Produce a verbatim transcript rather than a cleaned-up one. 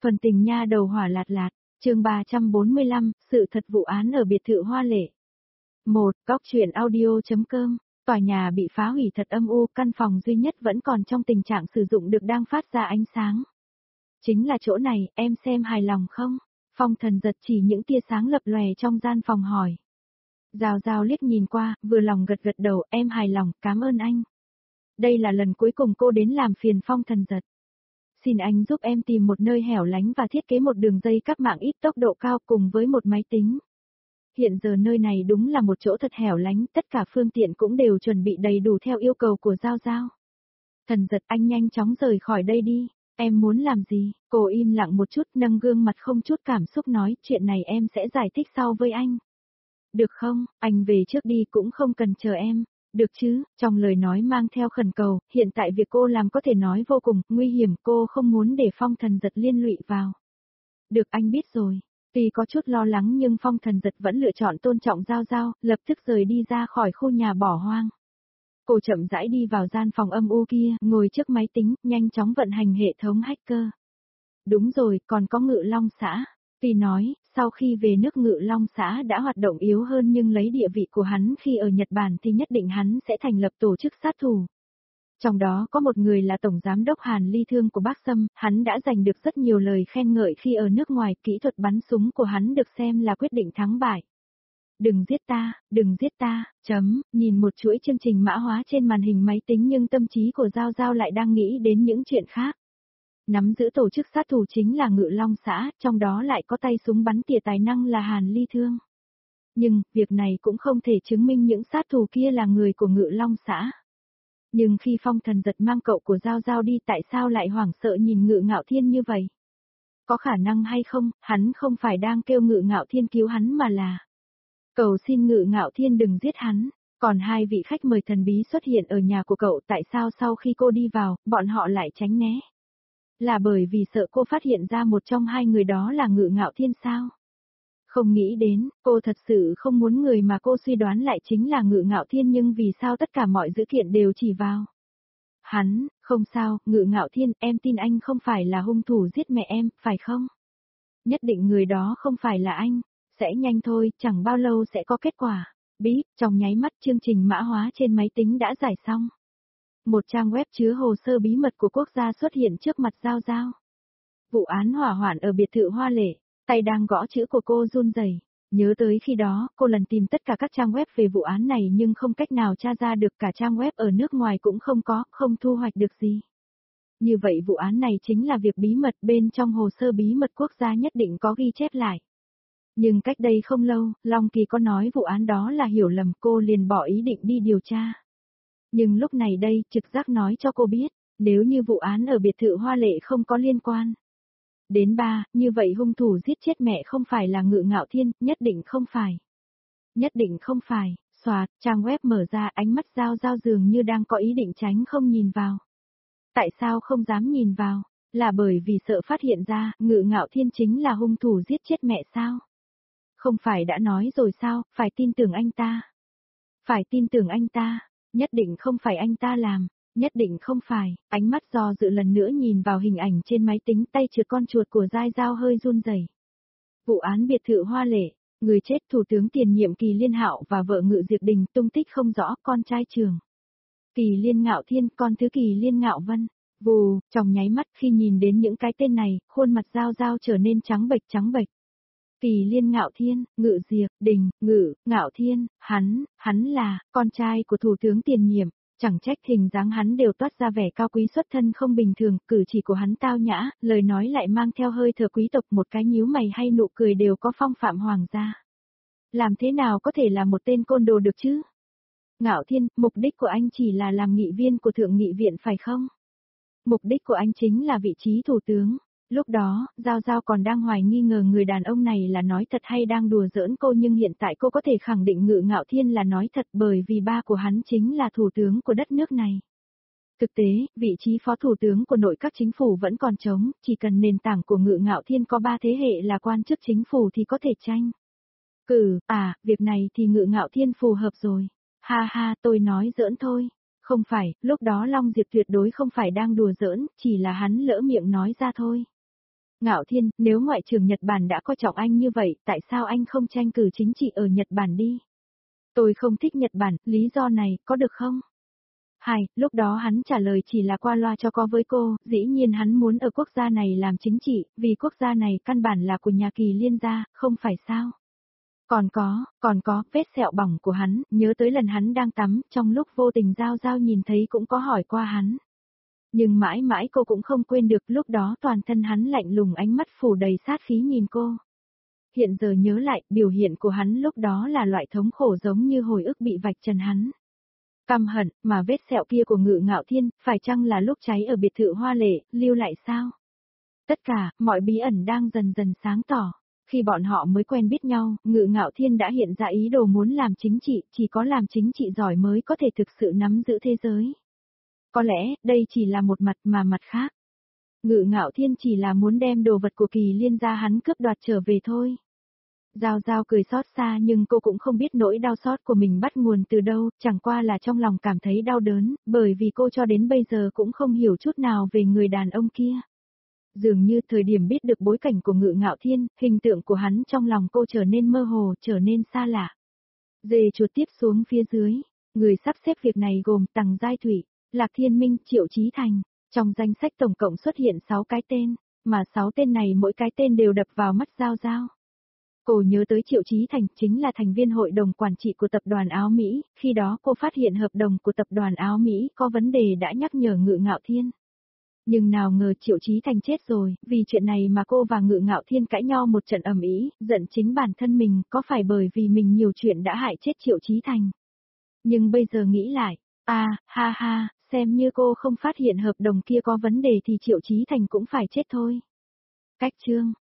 Phần tình nha đầu hỏa lạt lạt, chương ba trăm bốn mươi lăm, sự thật vụ án ở biệt thự Hoa Lệ. một. Góc truyện audio.com. Tòa nhà bị phá hủy thật âm u, căn phòng duy nhất vẫn còn trong tình trạng sử dụng được đang phát ra ánh sáng. Chính là chỗ này, em xem hài lòng không? Phong Thần giật chỉ những tia sáng lập lòe trong gian phòng hỏi. Giao Giao liếc nhìn qua, vừa lòng gật gật đầu, em hài lòng, cảm ơn anh. Đây là lần cuối cùng cô đến làm phiền Phong Thần giật. Xin anh giúp em tìm một nơi hẻo lánh và thiết kế một đường dây cáp mạng ít tốc độ cao cùng với một máy tính. Hiện giờ nơi này đúng là một chỗ thật hẻo lánh, tất cả phương tiện cũng đều chuẩn bị đầy đủ theo yêu cầu của Giao Giao. Thần giật, anh nhanh chóng rời khỏi đây đi, em muốn làm gì? Cô im lặng một chút, nâng gương mặt không chút cảm xúc nói, chuyện này em sẽ giải thích sau với anh. Được không, anh về trước đi cũng không cần chờ em. Được chứ, trong lời nói mang theo khẩn cầu, hiện tại việc cô làm có thể nói vô cùng nguy hiểm, cô không muốn để Phong Thần giật liên lụy vào. Được, anh biết rồi. Tuy có chút lo lắng nhưng Phong Thần giật vẫn lựa chọn tôn trọng Giao Giao, lập tức rời đi ra khỏi khu nhà bỏ hoang. Cô chậm rãi đi vào gian phòng âm u kia, ngồi trước máy tính, nhanh chóng vận hành hệ thống hacker. Đúng rồi, còn có Ngự Long xã. Tuy nói, sau khi về nước Ngự Long xã đã hoạt động yếu hơn nhưng lấy địa vị của hắn khi ở Nhật Bản thì nhất định hắn sẽ thành lập tổ chức sát thủ. Trong đó có một người là Tổng Giám đốc Hàn Ly Thương của Bác Sâm, hắn đã giành được rất nhiều lời khen ngợi khi ở nước ngoài, kỹ thuật bắn súng của hắn được xem là quyết định thắng bại. Đừng giết ta, đừng giết ta, chấm, nhìn một chuỗi chương trình mã hóa trên màn hình máy tính nhưng tâm trí của Giao Giao lại đang nghĩ đến những chuyện khác. Nắm giữ tổ chức sát thủ chính là Ngự Long xã, trong đó lại có tay súng bắn tỉa tài năng là Hàn Ly Thương. Nhưng, việc này cũng không thể chứng minh những sát thủ kia là người của Ngự Long xã. Nhưng khi Phong Thần giật mang cậu của Giao Giao đi, tại sao lại hoảng sợ nhìn Ngự Ngạo Thiên như vậy? Có khả năng hay không, hắn không phải đang kêu Ngự Ngạo Thiên cứu hắn mà là cầu xin Ngự Ngạo Thiên đừng giết hắn. Còn hai vị khách mời thần bí xuất hiện ở nhà của cậu, tại sao sau khi cô đi vào, bọn họ lại tránh né? Là bởi vì sợ cô phát hiện ra một trong hai người đó là Ngự Ngạo Thiên sao? Không nghĩ đến, cô thật sự không muốn người mà cô suy đoán lại chính là Ngự Ngạo Thiên, nhưng vì sao tất cả mọi dữ kiện đều chỉ vào hắn? Không sao, Ngự Ngạo Thiên, em tin anh không phải là hung thủ giết mẹ em, phải không? Nhất định người đó không phải là anh, sẽ nhanh thôi, chẳng bao lâu sẽ có kết quả. Bí, trong nháy mắt chương trình mã hóa trên máy tính đã giải xong. Một trang web chứa hồ sơ bí mật của quốc gia xuất hiện trước mặt Giao Giao. Vụ án hỏa hoạn ở biệt thự Hoa Lệ, tay đang gõ chữ của cô run rẩy. Nhớ tới khi đó, cô lần tìm tất cả các trang web về vụ án này nhưng không cách nào tra ra được, cả trang web ở nước ngoài cũng không có, không thu hoạch được gì. Như vậy vụ án này chính là việc bí mật, bên trong hồ sơ bí mật quốc gia nhất định có ghi chép lại. Nhưng cách đây không lâu, Long Kỳ có nói vụ án đó là hiểu lầm, cô liền bỏ ý định đi điều tra. Nhưng lúc này đây, trực giác nói cho cô biết, nếu như vụ án ở biệt thự Hoa Lệ không có liên quan đến ba, như vậy hung thủ giết chết mẹ không phải là Ngự Ngạo Thiên, nhất định không phải. Nhất định không phải, xoạt, trang web mở ra, ánh mắt Giao Giao dường như đang có ý định tránh không nhìn vào. Tại sao không dám nhìn vào? Là bởi vì sợ phát hiện ra, Ngự Ngạo Thiên chính là hung thủ giết chết mẹ sao? Không phải đã nói rồi sao, phải tin tưởng anh ta. Phải tin tưởng anh ta, nhất định không phải anh ta làm. Nhất định không phải, ánh mắt do dự lần nữa nhìn vào hình ảnh trên máy tính, tay trượt con chuột của Giai Giao hơi run rẩy. Vụ án biệt thự Hoa Lệ, người chết Thủ tướng tiền nhiệm Kỳ Liên Hạo và vợ Ngự Diệp Đình, tung tích không rõ, con trai Trường Kỳ Liên Ngạo Thiên, con thứ Kỳ Liên Ngạo Vân. Vù, trong nháy mắt khi nhìn đến những cái tên này, khuôn mặt Giao Giao trở nên trắng bệch trắng bệch. Kỳ Liên Ngạo Thiên, Ngự Diệp Đình, Ngự Ngạo Thiên, hắn, hắn là con trai của Thủ tướng tiền nhiệm. Chẳng trách hình dáng hắn đều toát ra vẻ cao quý xuất thân không bình thường, cử chỉ của hắn tao nhã, lời nói lại mang theo hơi thở quý tộc, một cái nhíu mày hay nụ cười đều có phong phạm hoàng gia. Làm thế nào có thể là một tên côn đồ được chứ? Ngạo Thiên, mục đích của anh chỉ là làm nghị viên của Thượng nghị viện phải không? Mục đích của anh chính là vị trí thủ tướng. Lúc đó, Giao Giao còn đang hoài nghi ngờ người đàn ông này là nói thật hay đang đùa giỡn cô, nhưng hiện tại cô có thể khẳng định Ngự Ngạo Thiên là nói thật, bởi vì ba của hắn chính là thủ tướng của đất nước này. Thực tế, vị trí phó thủ tướng của nội các chính phủ vẫn còn trống, chỉ cần nền tảng của Ngự Ngạo Thiên có ba thế hệ là quan chức chính phủ thì có thể tranh cử. À, việc này thì Ngự Ngạo Thiên phù hợp rồi. Ha ha, tôi nói giỡn thôi. Không phải, lúc đó Long Diệp tuyệt đối không phải đang đùa giỡn, chỉ là hắn lỡ miệng nói ra thôi. Ngạo Thiên, nếu ngoại trưởng Nhật Bản đã coi trọng anh như vậy, tại sao anh không tranh cử chính trị ở Nhật Bản đi? Tôi không thích Nhật Bản, lý do này, có được không? Hai, lúc đó hắn trả lời chỉ là qua loa cho có với cô, dĩ nhiên hắn muốn ở quốc gia này làm chính trị, vì quốc gia này căn bản là của nhà Kỳ Liên gia, không phải sao? Còn có, còn có, vết sẹo bỏng của hắn, nhớ tới lần hắn đang tắm, trong lúc vô tình Giao Giao nhìn thấy cũng có hỏi qua hắn. Nhưng mãi mãi cô cũng không quên được lúc đó toàn thân hắn lạnh lùng ánh mắt phủ đầy sát khí nhìn cô. Hiện giờ nhớ lại, biểu hiện của hắn lúc đó là loại thống khổ giống như hồi ức bị vạch trần hắn. Căm hận, mà vết sẹo kia của Ngự Ngạo Thiên, phải chăng là lúc cháy ở biệt thự Hoa Lệ, lưu lại sao? Tất cả, mọi bí ẩn đang dần dần sáng tỏ. Khi bọn họ mới quen biết nhau, Ngự Ngạo Thiên đã hiện ra ý đồ muốn làm chính trị, chỉ có làm chính trị giỏi mới có thể thực sự nắm giữ thế giới. Có lẽ, đây chỉ là một mặt mà mặt khác. Ngự Ngạo Thiên chỉ là muốn đem đồ vật của Kỳ Liên gia hắn cướp đoạt trở về thôi. Giao Giao cười xót xa nhưng cô cũng không biết nỗi đau xót của mình bắt nguồn từ đâu, chẳng qua là trong lòng cảm thấy đau đớn, bởi vì cô cho đến bây giờ cũng không hiểu chút nào về người đàn ông kia. Dường như thời điểm biết được bối cảnh của Ngự Ngạo Thiên, hình tượng của hắn trong lòng cô trở nên mơ hồ, trở nên xa lạ. Dê chuột tiếp xuống phía dưới, người sắp xếp việc này gồm Tằng Giai Thủy, Lạc Thiên Minh, Triệu Chí Thành, trong danh sách tổng cộng xuất hiện sáu cái tên, mà sáu tên này mỗi cái tên đều đập vào mắt Giao Giao. Cô nhớ tới Triệu Chí Thành chính là thành viên hội đồng quản trị của tập đoàn áo Mỹ, khi đó cô phát hiện hợp đồng của tập đoàn áo Mỹ có vấn đề đã nhắc nhở Ngự Ngạo Thiên. Nhưng nào ngờ Triệu Chí Thành chết rồi, vì chuyện này mà cô và Ngự Ngạo Thiên cãi nhau một trận ầm ĩ, giận chính bản thân mình, có phải bởi vì mình nhiều chuyện đã hại chết Triệu Chí Thành. Nhưng bây giờ nghĩ lại, à, ha ha, xem như cô không phát hiện hợp đồng kia có vấn đề thì Triệu Chí Thành cũng phải chết thôi. Cách chương